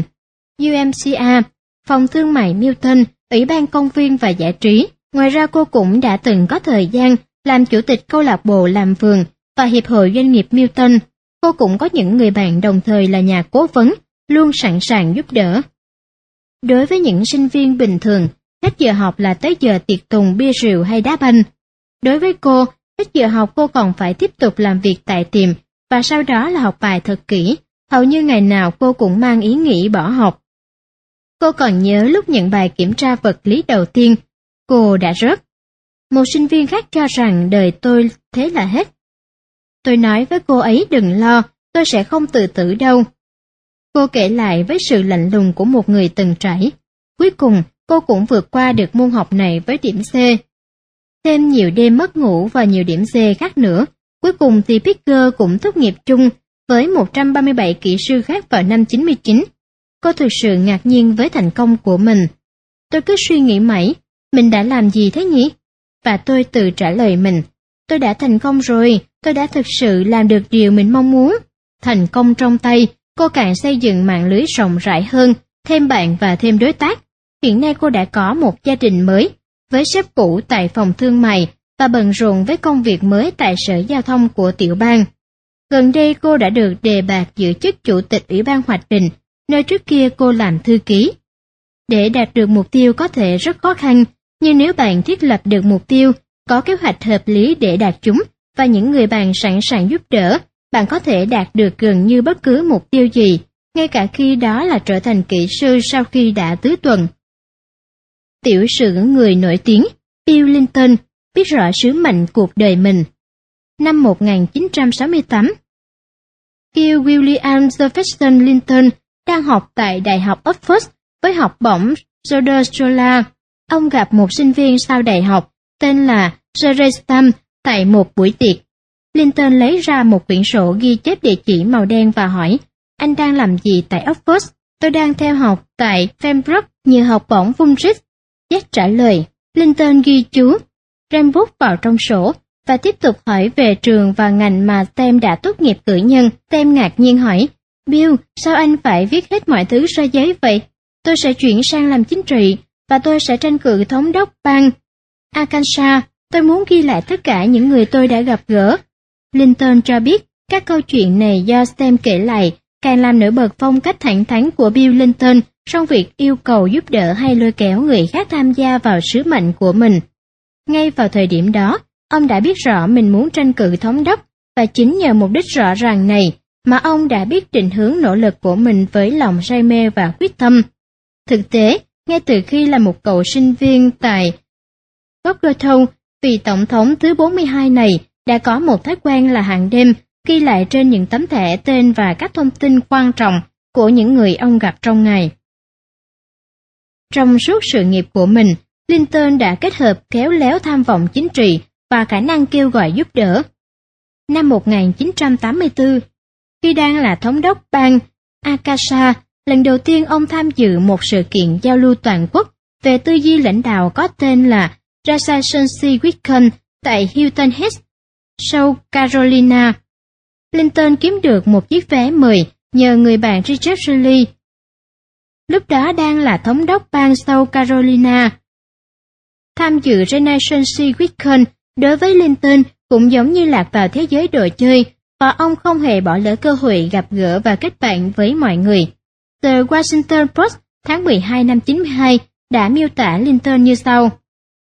UMCA, phòng thương mại Milton, ủy ban công viên và giải trí. Ngoài ra cô cũng đã từng có thời gian làm chủ tịch câu lạc bộ làm vườn và hiệp hội doanh nghiệp Milton. Cô cũng có những người bạn đồng thời là nhà cố vấn, luôn sẵn sàng giúp đỡ. Đối với những sinh viên bình thường, hết giờ học là tới giờ tiệc tùng bia rượu hay đá banh. Đối với cô, hết giờ học cô còn phải tiếp tục làm việc tại tiệm và sau đó là học bài thật kỹ. Hầu như ngày nào cô cũng mang ý nghĩ bỏ học. Cô còn nhớ lúc nhận bài kiểm tra vật lý đầu tiên, cô đã rớt. Một sinh viên khác cho rằng đời tôi thế là hết. Tôi nói với cô ấy đừng lo, tôi sẽ không tự tử đâu. Cô kể lại với sự lạnh lùng của một người từng trải. Cuối cùng, cô cũng vượt qua được môn học này với điểm C. Thêm nhiều đêm mất ngủ và nhiều điểm C khác nữa. Cuối cùng thì Pigger cũng tốt nghiệp chung với 137 kỹ sư khác vào năm 99. Cô thực sự ngạc nhiên với thành công của mình. Tôi cứ suy nghĩ mãi, mình đã làm gì thế nhỉ? Và tôi tự trả lời mình, tôi đã thành công rồi, tôi đã thực sự làm được điều mình mong muốn. Thành công trong tay, cô càng xây dựng mạng lưới rộng rãi hơn, thêm bạn và thêm đối tác. Hiện nay cô đã có một gia đình mới, với sếp cũ tại phòng thương mại và bận rộn với công việc mới tại sở giao thông của tiểu bang. Gần đây cô đã được đề bạt giữ chức chủ tịch ủy ban hoạch định, nơi trước kia cô làm thư ký. Để đạt được mục tiêu có thể rất khó khăn, nhưng nếu bạn thiết lập được mục tiêu, có kế hoạch hợp lý để đạt chúng và những người bạn sẵn sàng giúp đỡ, bạn có thể đạt được gần như bất cứ mục tiêu gì, ngay cả khi đó là trở thành kỹ sư sau khi đã tứ tuần. Tiểu sử người nổi tiếng Bill Clinton biết rõ sứ mệnh cuộc đời mình. Năm 1968, Bill William Jefferson Clinton đang học tại Đại học Oxford với học bổng George Soros. Ông gặp một sinh viên sau đại học tên là Jerry Stam tại một buổi tiệc. Clinton lấy ra một quyển sổ ghi chép địa chỉ màu đen và hỏi, anh đang làm gì tại Oxford? Tôi đang theo học tại Pembroke nhờ học bổng Fulbright. Jack trả lời. Clinton ghi chú, rem bút vào trong sổ và tiếp tục hỏi về trường và ngành mà Stam đã tốt nghiệp cử nhân. Stam ngạc nhiên hỏi, Bill, sao anh phải viết hết mọi thứ ra giấy vậy? Tôi sẽ chuyển sang làm chính trị và tôi sẽ tranh cử thống đốc bang Arkansas. Tôi muốn ghi lại tất cả những người tôi đã gặp gỡ. Clinton cho biết các câu chuyện này do Stam kể lại càng làm nổi bật phong cách thẳng thắn của Bill Clinton trong việc yêu cầu giúp đỡ hay lôi kéo người khác tham gia vào sứ mệnh của mình. Ngay vào thời điểm đó, ông đã biết rõ mình muốn tranh cử thống đốc và chính nhờ mục đích rõ ràng này mà ông đã biết định hướng nỗ lực của mình với lòng say mê và quyết tâm. Thực tế, ngay từ khi là một cậu sinh viên tại Bogotown, vị tổng thống thứ 42 này đã có một thói quen là hàng đêm ghi lại trên những tấm thẻ tên và các thông tin quan trọng của những người ông gặp trong ngày. Trong suốt sự nghiệp của mình, Clinton đã kết hợp khéo léo tham vọng chính trị và khả năng kêu gọi giúp đỡ. Năm 1984, khi đang là thống đốc bang Arkansas, lần đầu tiên ông tham dự một sự kiện giao lưu toàn quốc về tư duy lãnh đạo có tên là Renaissance Weekend tại Hilton Head, South Carolina. Clinton kiếm được một chiếc vé mời nhờ người bạn Richard Riley, lúc đó đang là thống đốc bang South Carolina. Tham dự Renaissance Weekend đối với Clinton cũng giống như lạc vào thế giới đồ chơi, và ông không hề bỏ lỡ cơ hội gặp gỡ và kết bạn với mọi người. The Washington Post tháng 12 năm 92 đã miêu tả Clinton như sau.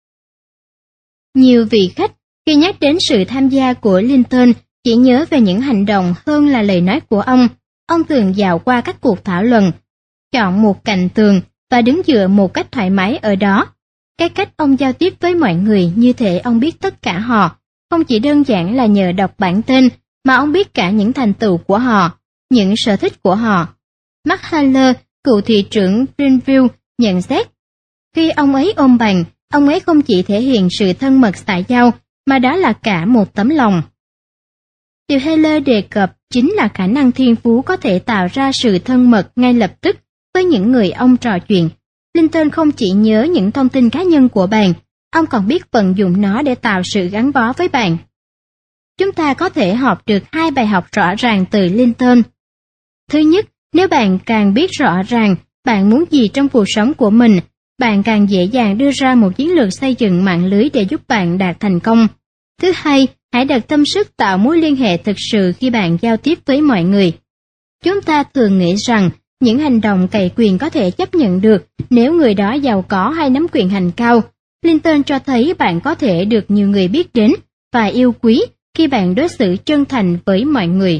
Nhiều vị khách khi nhắc đến sự tham gia của Clinton chỉ nhớ về những hành động hơn là lời nói của ông. Ông thường dạo qua các cuộc thảo luận, chọn một cạnh tường và đứng dựa một cách thoải mái ở đó. Cái cách ông giao tiếp với mọi người như thể ông biết tất cả họ, không chỉ đơn giản là nhờ đọc bản tên, mà ông biết cả những thành tựu của họ, những sở thích của họ. Mark Haller, cựu thị trưởng Greenville, nhận xét. Khi ông ấy ôm bàn, ông ấy không chỉ thể hiện sự thân mật xã giao, mà đó là cả một tấm lòng. Điều Haller đề cập chính là khả năng thiên phú có thể tạo ra sự thân mật ngay lập tức với những người ông trò chuyện. Linton không chỉ nhớ những thông tin cá nhân của bạn, ông còn biết vận dụng nó để tạo sự gắn bó với bạn. Chúng ta có thể học được 2 bài học rõ ràng từ Linton. Thứ nhất, nếu bạn càng biết rõ ràng bạn muốn gì trong cuộc sống của mình, bạn càng dễ dàng đưa ra một chiến lược xây dựng mạng lưới để giúp bạn đạt thành công. Thứ hai, hãy đặt tâm sức tạo mối liên hệ thực sự khi bạn giao tiếp với mọi người. Chúng ta thường nghĩ rằng những hành động cậy quyền có thể chấp nhận được nếu người đó giàu có hay nắm quyền hành cao. Linton cho thấy bạn có thể được nhiều người biết đến và yêu quý khi bạn đối xử chân thành với mọi người.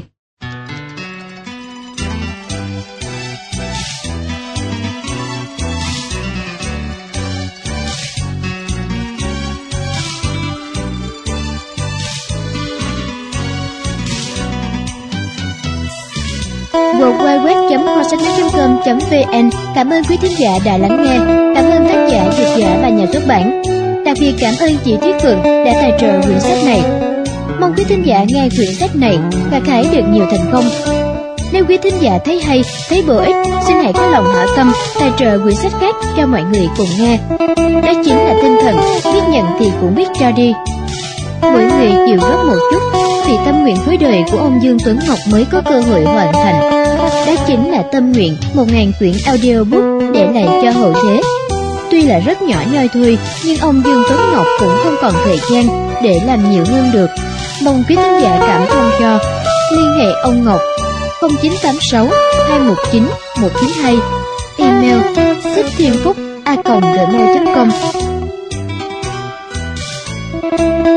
www.kho.com.vn. Cảm ơn quý thính giả đã lắng nghe. Cảm ơn tác giả, dịch giả và nhà xuất bản. Đặc biệt cảm ơn chị Thúy Phượng đã tài trợ quyển sách này. Mong quý thính giả nghe quyển sách này gặt hái được nhiều thành công. Nếu quý thính giả thấy hay, thấy bổ ích, xin hãy có lòng hảo tâm tài trợ quyển sách khác cho mọi người cùng nghe. Đó chính là tinh thần biết nhận thì cũng biết cho đi. Mỗi người chịu góp một chút thì tâm nguyện cuối đời của ông Dương Tuấn Ngọc mới có cơ hội hoàn thành. Đó chính là tâm nguyện 1000 quyển audiobook để lại cho hậu thế. Tuy là rất nhỏ nhoi thôi, nhưng ông Dương Tuấn Ngọc cũng không còn thời gian để làm nhiều hơn được. Mong quý khán giả cảm thông cho. Liên hệ ông Ngọc 0986 219 192, email thích.thienphúc@gmail.com.